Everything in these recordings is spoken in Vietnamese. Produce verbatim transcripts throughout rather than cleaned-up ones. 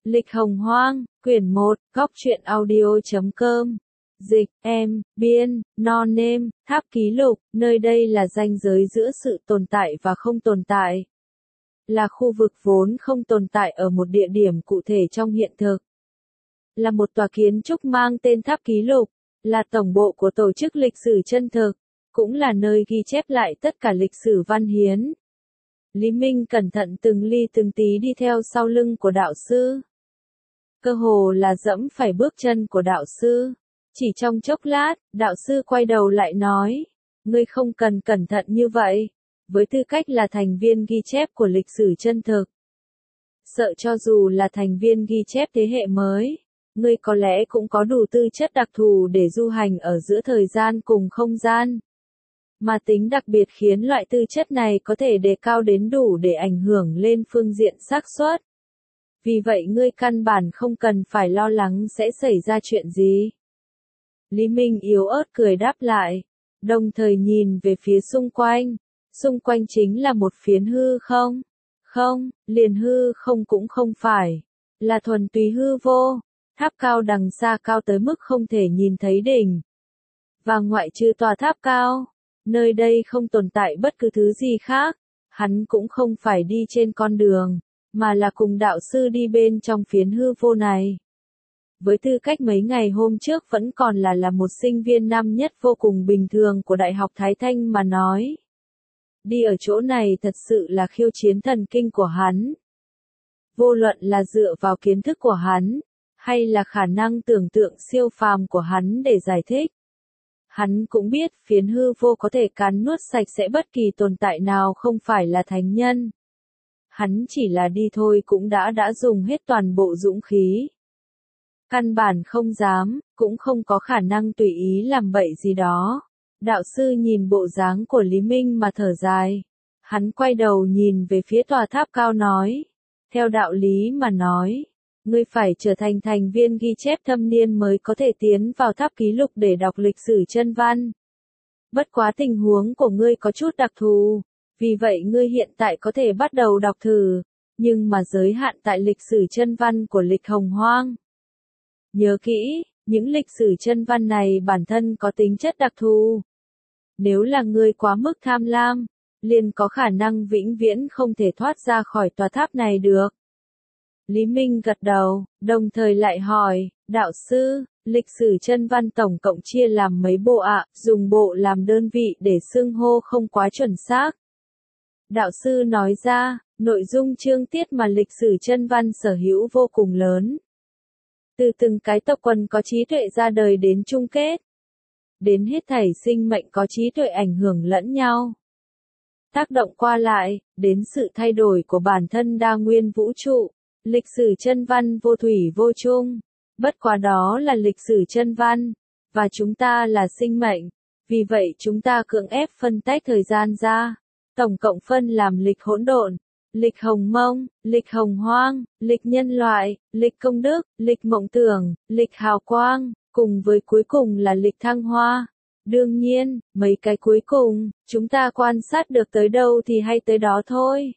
Lịch Hồng Hoang, quyển một, góc truyện audio chấm com. Dịch, em, biên, non nêm, tháp ký lục, nơi đây là ranh giới giữa sự tồn tại và không tồn tại. Là khu vực vốn không tồn tại ở một địa điểm cụ thể trong hiện thực. Là một tòa kiến trúc mang tên tháp ký lục, là tổng bộ của tổ chức lịch sử chân thực, cũng là nơi ghi chép lại tất cả lịch sử văn hiến. Lý Minh cẩn thận từng ly từng tí đi theo sau lưng của đạo sư. Cơ hồ là dẫm phải bước chân của đạo sư. Chỉ trong chốc lát, đạo sư quay đầu lại nói, ngươi không cần cẩn thận như vậy, với tư cách là thành viên ghi chép của lịch sử chân thực. Sợ cho dù là thành viên ghi chép thế hệ mới, ngươi có lẽ cũng có đủ tư chất đặc thù để du hành ở giữa thời gian cùng không gian. Mà tính đặc biệt khiến loại tư chất này có thể đề cao đến đủ để ảnh hưởng lên phương diện xác suất. Vì vậy ngươi căn bản không cần phải lo lắng sẽ xảy ra chuyện gì. Lý Minh yếu ớt cười đáp lại, đồng thời nhìn về phía xung quanh. Xung quanh chính là một phiến hư không. Không, liền hư không cũng không phải. Là thuần túy hư vô. Tháp cao đằng xa cao tới mức không thể nhìn thấy đỉnh. Và ngoại trừ tòa tháp cao, nơi đây không tồn tại bất cứ thứ gì khác. Hắn cũng không phải đi trên con đường, mà là cùng đạo sư đi bên trong phiến hư vô này. Với tư cách mấy ngày hôm trước vẫn còn là là một sinh viên năm nhất vô cùng bình thường của Đại học Thái Thanh mà nói. Đi ở chỗ này thật sự là khiêu chiến thần kinh của hắn. Vô luận là dựa vào kiến thức của hắn, hay là khả năng tưởng tượng siêu phàm của hắn để giải thích. Hắn cũng biết phiến hư vô có thể cắn nuốt sạch sẽ bất kỳ tồn tại nào không phải là thánh nhân. Hắn chỉ là đi thôi cũng đã đã dùng hết toàn bộ dũng khí. Căn bản không dám, cũng không có khả năng tùy ý làm bậy gì đó. Đạo sư nhìn bộ dáng của Lý Minh mà thở dài. Hắn quay đầu nhìn về phía tòa tháp cao nói. Theo đạo lý mà nói, ngươi phải trở thành thành viên ghi chép thâm niên mới có thể tiến vào tháp ký lục để đọc lịch sử chân văn. Bất quá tình huống của ngươi có chút đặc thù, vì vậy ngươi hiện tại có thể bắt đầu đọc thử, nhưng mà giới hạn tại lịch sử chân văn của lịch Hồng Hoang. Nhớ kỹ, những lịch sử chân văn này bản thân có tính chất đặc thù. Nếu là ngươi quá mức tham lam, liền có khả năng vĩnh viễn không thể thoát ra khỏi tòa tháp này được. Lý Minh gật đầu, đồng thời lại hỏi, đạo sư, lịch sử chân văn tổng cộng chia làm mấy bộ ạ, à, dùng bộ làm đơn vị để xưng hô không quá chuẩn xác. Đạo sư nói ra, nội dung chương tiết mà lịch sử chân văn sở hữu vô cùng lớn. Từ từng cái tộc quần có trí tuệ ra đời đến chung kết. Đến hết thảy sinh mệnh có trí tuệ ảnh hưởng lẫn nhau. Tác động qua lại, đến sự thay đổi của bản thân đa nguyên vũ trụ. Lịch sử chân văn vô thủy vô chung. Bất quá đó là lịch sử chân văn. Và chúng ta là sinh mệnh. Vì vậy chúng ta cưỡng ép phân tách thời gian ra. Tổng cộng phân làm lịch hỗn độn. Lịch Hồng Mông, lịch Hồng Hoang, lịch nhân loại, lịch công đức, lịch mộng tưởng, lịch hào quang, cùng với cuối cùng là lịch thăng hoa. Đương nhiên, mấy cái cuối cùng, chúng ta quan sát được tới đâu thì hay tới đó thôi.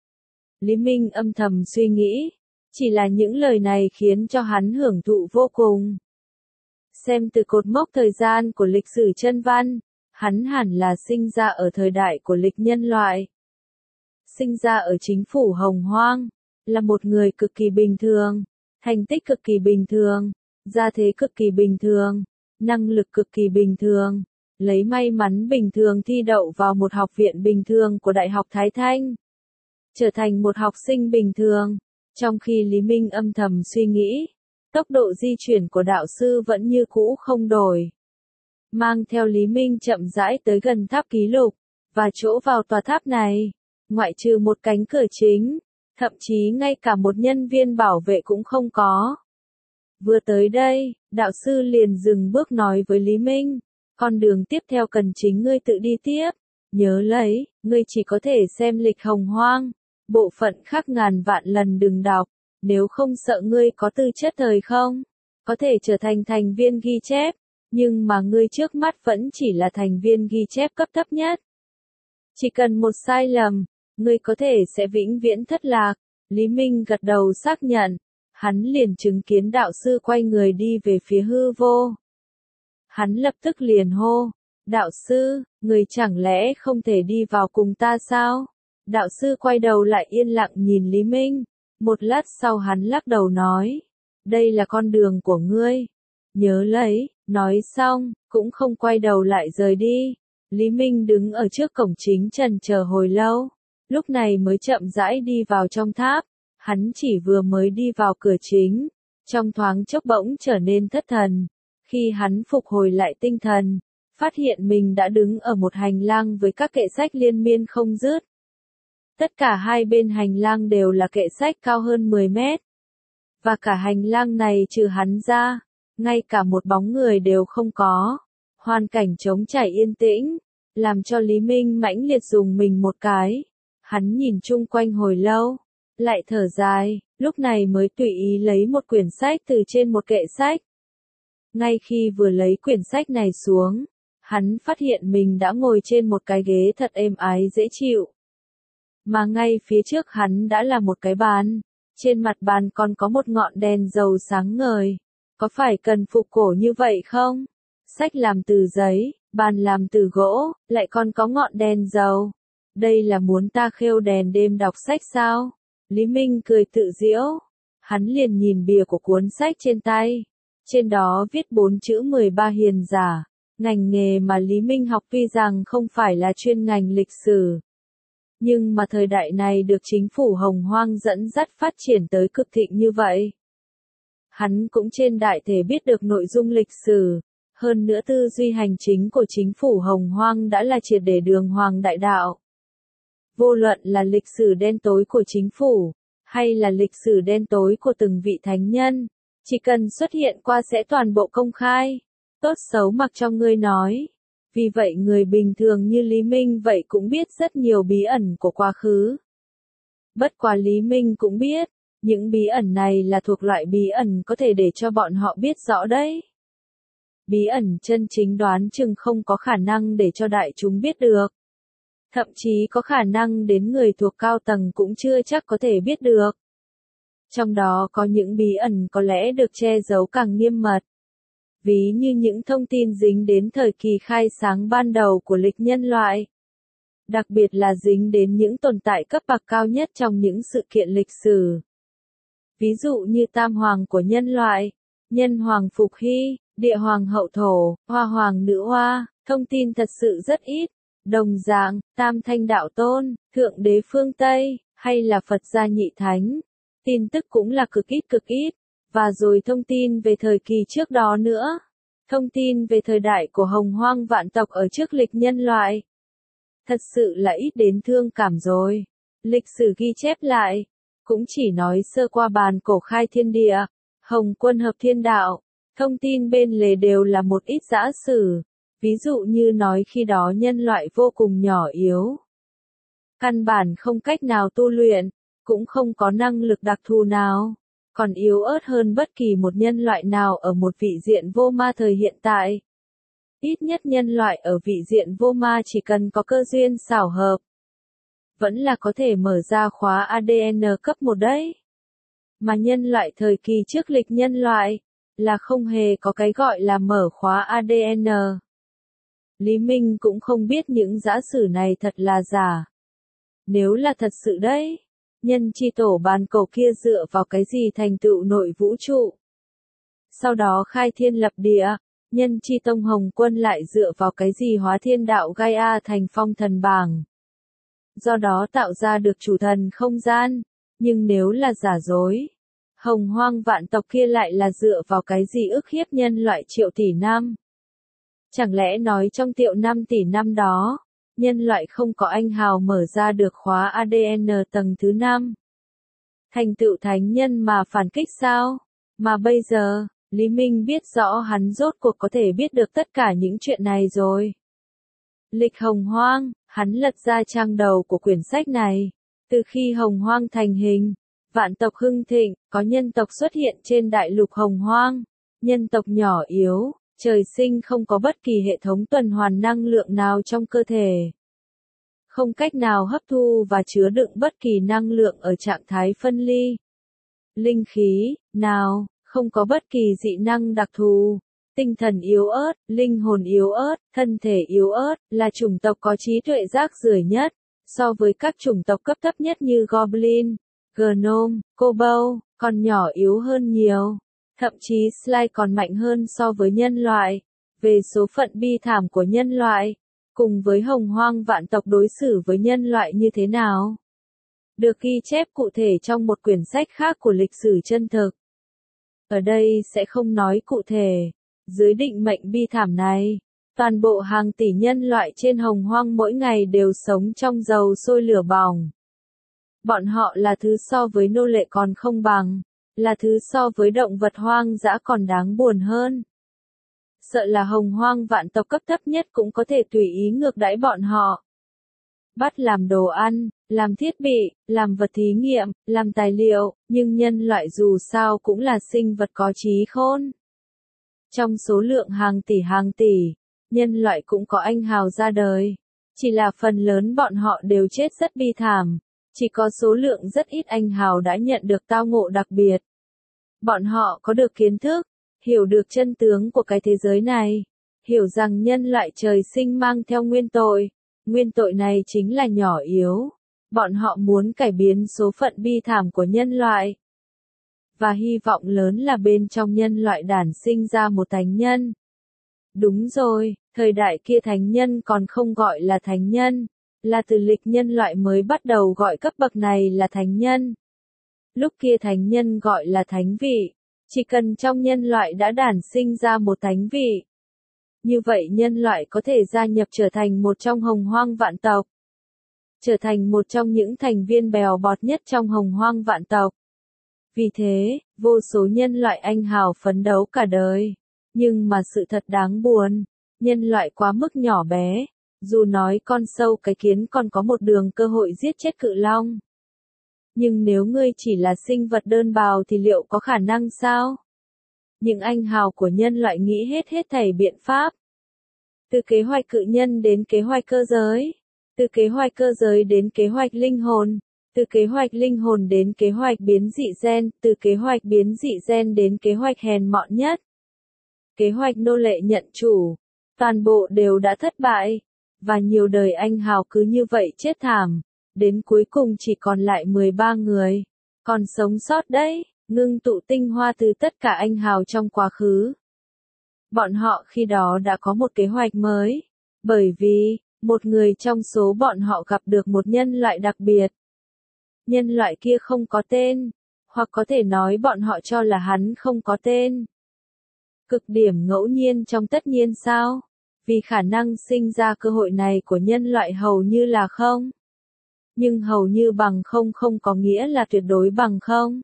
Lý Minh âm thầm suy nghĩ, chỉ là những lời này khiến cho hắn hưởng thụ vô cùng. Xem từ cột mốc thời gian của lịch sử chân văn, hắn hẳn là sinh ra ở thời đại của lịch nhân loại. Sinh ra ở chính phủ Hồng Hoang, là một người cực kỳ bình thường, thành tích cực kỳ bình thường, gia thế cực kỳ bình thường, năng lực cực kỳ bình thường, lấy may mắn bình thường thi đậu vào một học viện bình thường của Đại học Thái Thanh. Trở thành một học sinh bình thường, trong khi Lý Minh âm thầm suy nghĩ, tốc độ di chuyển của đạo sư vẫn như cũ không đổi. Mang theo Lý Minh chậm rãi tới gần tháp ký lục, và chỗ vào tòa tháp này. Ngoại trừ một cánh cửa chính, thậm chí ngay cả một nhân viên bảo vệ cũng không có. Vừa tới đây, đạo sư liền dừng bước nói với Lý Minh, con đường tiếp theo cần chính ngươi tự đi tiếp, nhớ lấy, ngươi chỉ có thể xem lịch Hồng Hoang, bộ phận khác ngàn vạn lần đừng đọc, nếu không sợ ngươi có tư chất thời không, có thể trở thành thành viên ghi chép, nhưng mà ngươi trước mắt vẫn chỉ là thành viên ghi chép cấp thấp nhất. Chỉ cần một sai lầm, ngươi có thể sẽ vĩnh viễn thất lạc. Lý Minh gật đầu xác nhận. hắn liền chứng kiến đạo sư quay người đi về phía hư vô. Hắn lập tức liền hô, đạo sư, người chẳng lẽ không thể đi vào cùng ta sao? Đạo sư quay đầu lại yên lặng nhìn Lý Minh, một lát sau hắn lắc đầu nói, đây là con đường của ngươi, nhớ lấy, nói xong, cũng không quay đầu lại rời đi. Lý Minh đứng ở trước cổng chính trần chờ hồi lâu, lúc này mới chậm rãi đi vào trong tháp, hắn chỉ vừa mới đi vào cửa chính, trong thoáng chốc bỗng trở nên thất thần, khi hắn phục hồi lại tinh thần, phát hiện mình đã đứng ở một hành lang với các kệ sách liên miên không dứt. Tất cả hai bên hành lang đều là kệ sách cao hơn mười mét. Và cả hành lang này trừ hắn ra, ngay cả một bóng người đều không có. Hoàn cảnh trống trải yên tĩnh, làm cho Lý Minh mãnh liệt dùng mình một cái. Hắn nhìn chung quanh hồi lâu, lại thở dài, lúc này mới tùy ý lấy một quyển sách từ trên một kệ sách. Ngay khi vừa lấy quyển sách này xuống, hắn phát hiện mình đã ngồi trên một cái ghế thật êm ái dễ chịu. Mà ngay phía trước hắn đã là một cái bàn, trên mặt bàn còn có một ngọn đèn dầu sáng ngời. Có phải cần phục cổ như vậy không? Sách làm từ giấy, bàn làm từ gỗ, lại còn có ngọn đèn dầu. Đây là muốn ta khêu đèn đêm đọc sách sao? Lý Minh cười tự giễu. Hắn liền nhìn bìa của cuốn sách trên tay. Trên đó viết bốn chữ mười ba hiền giả. Ngành nghề mà Lý Minh học tuy rằng không phải là chuyên ngành lịch sử. Nhưng mà thời đại này được chính phủ Hồng Hoang dẫn dắt phát triển tới cực thịnh như vậy. Hắn cũng trên đại thể biết được nội dung lịch sử. Hơn nữa tư duy hành chính của chính phủ Hồng Hoang đã là triệt để đường hoàng đại đạo. Vô luận là lịch sử đen tối của chính phủ, hay là lịch sử đen tối của từng vị thánh nhân, chỉ cần xuất hiện qua sẽ toàn bộ công khai, tốt xấu mặc cho ngươi nói. Vì vậy người bình thường như Lý Minh vậy cũng biết rất nhiều bí ẩn của quá khứ. Bất quá Lý Minh cũng biết, những bí ẩn này là thuộc loại bí ẩn có thể để cho bọn họ biết rõ đấy. Bí ẩn chân chính đoán chừng không có khả năng để cho đại chúng biết được. Thậm chí có khả năng đến người thuộc cao tầng cũng chưa chắc có thể biết được. Trong đó có những bí ẩn có lẽ được che giấu càng nghiêm mật. Ví như những thông tin dính đến thời kỳ khai sáng ban đầu của lịch nhân loại. Đặc biệt là dính đến những tồn tại cấp bậc cao nhất trong những sự kiện lịch sử. Ví dụ như Tam Hoàng của nhân loại, Nhân Hoàng Phục Hy, Địa Hoàng Hậu Thổ, Hoa Hoàng Nữ Hoa, thông tin thật sự rất ít. Đồng dạng, Tam Thanh Đạo Tôn, Thượng Đế phương Tây, hay là Phật gia Nhị Thánh. Tin tức cũng là cực ít cực ít. Và rồi thông tin về thời kỳ trước đó nữa. Thông tin về thời đại của Hồng Hoang vạn tộc ở trước lịch nhân loại. Thật sự là ít đến thương cảm rồi. Lịch sử ghi chép lại, cũng chỉ nói sơ qua bàn cổ khai thiên địa, Hồng Quân hợp thiên đạo. Thông tin bên lề đều là một ít giả sử. Ví dụ như nói khi đó nhân loại vô cùng nhỏ yếu. Căn bản không cách nào tu luyện, cũng không có năng lực đặc thù nào. Còn yếu ớt hơn bất kỳ một nhân loại nào ở một vị diện vô ma thời hiện tại. Ít nhất nhân loại ở vị diện vô ma chỉ cần có cơ duyên xảo hợp. Vẫn là có thể mở ra khóa a đê en cấp một đấy. Mà nhân loại thời kỳ trước lịch nhân loại, là không hề có cái gọi là mở khóa a đê en. Lý Minh cũng không biết những giả sử này thật là giả. Nếu là thật sự đấy. Nhân chi tổ bàn cổ kia dựa vào cái gì thành tựu nội vũ trụ? Sau đó khai thiên lập địa, nhân chi tông Hồng Quân lại dựa vào cái gì hóa thiên đạo Gaia thành phong thần bảng? Do đó tạo ra được chủ thần không gian, nhưng nếu là giả dối, Hồng Hoang vạn tộc kia lại là dựa vào cái gì ức hiếp nhân loại triệu tỷ năm? Chẳng lẽ nói trong triệu năm tỷ năm đó, nhân loại không có anh hào mở ra được khóa a đê en tầng thứ năm. Thành tựu thánh nhân mà phản kích sao? Mà bây giờ, Lý Minh biết rõ hắn rốt cuộc có thể biết được tất cả những chuyện này rồi. Lịch Hồng Hoang, hắn lật ra trang đầu của quyển sách này. Từ khi Hồng Hoang thành hình, vạn tộc hưng thịnh, có nhân tộc xuất hiện trên đại lục Hồng Hoang. Nhân tộc nhỏ yếu. Trời sinh không có bất kỳ hệ thống tuần hoàn năng lượng nào trong cơ thể. Không cách nào hấp thu và chứa đựng bất kỳ năng lượng ở trạng thái phân ly. linh khí, nào, không có bất kỳ dị năng đặc thù. Tinh thần yếu ớt, linh hồn yếu ớt, thân thể yếu ớt, là chủng tộc có trí tuệ rác rưởi nhất, so với các chủng tộc cấp thấp nhất như Goblin, Gnome, Kobold, còn nhỏ yếu hơn nhiều. Thậm chí Sly còn mạnh hơn so với nhân loại. Về số phận bi thảm của nhân loại, cùng với hồng hoang vạn tộc đối xử với nhân loại như thế nào, được ghi chép cụ thể trong một quyển sách khác của lịch sử chân thực. Ở đây sẽ không nói cụ thể. Dưới định mệnh bi thảm này, toàn bộ hàng tỷ nhân loại trên hồng hoang mỗi ngày đều sống trong dầu sôi lửa bỏng. Bọn họ là thứ so với nô lệ còn không bằng, là thứ so với động vật hoang dã còn đáng buồn hơn. Sợ là hồng hoang vạn tộc cấp thấp nhất cũng có thể tùy ý ngược đãi bọn họ. Bắt làm đồ ăn, làm thiết bị, làm vật thí nghiệm, làm tài liệu, nhưng nhân loại dù sao cũng là sinh vật có trí khôn. Trong số lượng hàng tỷ hàng tỷ, nhân loại cũng có anh hào ra đời. Chỉ là phần lớn bọn họ đều chết rất bi thảm. Chỉ có số lượng rất ít anh hào đã nhận được tao ngộ đặc biệt. Bọn họ có được kiến thức, hiểu được chân tướng của cái thế giới này, hiểu rằng nhân loại trời sinh mang theo nguyên tội. Nguyên tội này chính là nhỏ yếu. Bọn họ muốn cải biến số phận bi thảm của nhân loại. Và hy vọng lớn là bên trong nhân loại đản sinh ra một thánh nhân. Đúng rồi, thời đại kia thánh nhân còn không gọi là thánh nhân, là từ lịch nhân loại mới bắt đầu gọi cấp bậc này là thánh nhân. Lúc kia thánh nhân gọi là thánh vị, chỉ cần trong nhân loại đã đản sinh ra một thánh vị. Như vậy nhân loại có thể gia nhập trở thành một trong hồng hoang vạn tộc. Trở thành một trong những thành viên bèo bọt nhất trong hồng hoang vạn tộc. Vì thế, vô số nhân loại anh hào phấn đấu cả đời. Nhưng mà sự thật đáng buồn, nhân loại quá mức nhỏ bé. Dù nói con sâu cái kiến còn có một đường cơ hội giết chết cự long. Nhưng nếu ngươi chỉ là sinh vật đơn bào thì liệu có khả năng sao? Những anh hào của nhân loại nghĩ hết hết thảy biện pháp. Từ kế hoạch cự nhân đến kế hoạch cơ giới. Từ kế hoạch cơ giới đến kế hoạch linh hồn. Từ kế hoạch linh hồn đến kế hoạch biến dị gen. Từ kế hoạch biến dị gen đến kế hoạch hèn mọn nhất. Kế hoạch nô lệ nhận chủ. Toàn bộ đều đã thất bại. Và nhiều đời anh hào cứ như vậy chết thảm. Đến cuối cùng chỉ còn lại mười ba người. Còn sống sót đấy, ngưng tụ tinh hoa từ tất cả anh hào trong quá khứ. Bọn họ khi đó đã có một kế hoạch mới. Bởi vì, một người trong số bọn họ gặp được một nhân loại đặc biệt. Nhân loại kia không có tên. Hoặc có thể nói bọn họ cho là hắn không có tên. Cực điểm ngẫu nhiên trong tất nhiên sao? Vì khả năng sinh ra cơ hội này của nhân loại hầu như là không. Nhưng hầu như bằng không không có nghĩa là tuyệt đối bằng không.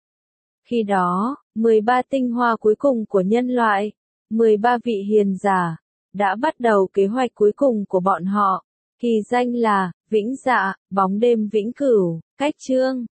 Khi đó, mười ba tinh hoa cuối cùng của nhân loại, mười ba vị hiền giả, đã bắt đầu kế hoạch cuối cùng của bọn họ. Kỳ danh là, Vĩnh Dạ, Bóng Đêm Vĩnh Cửu, Cách Chương.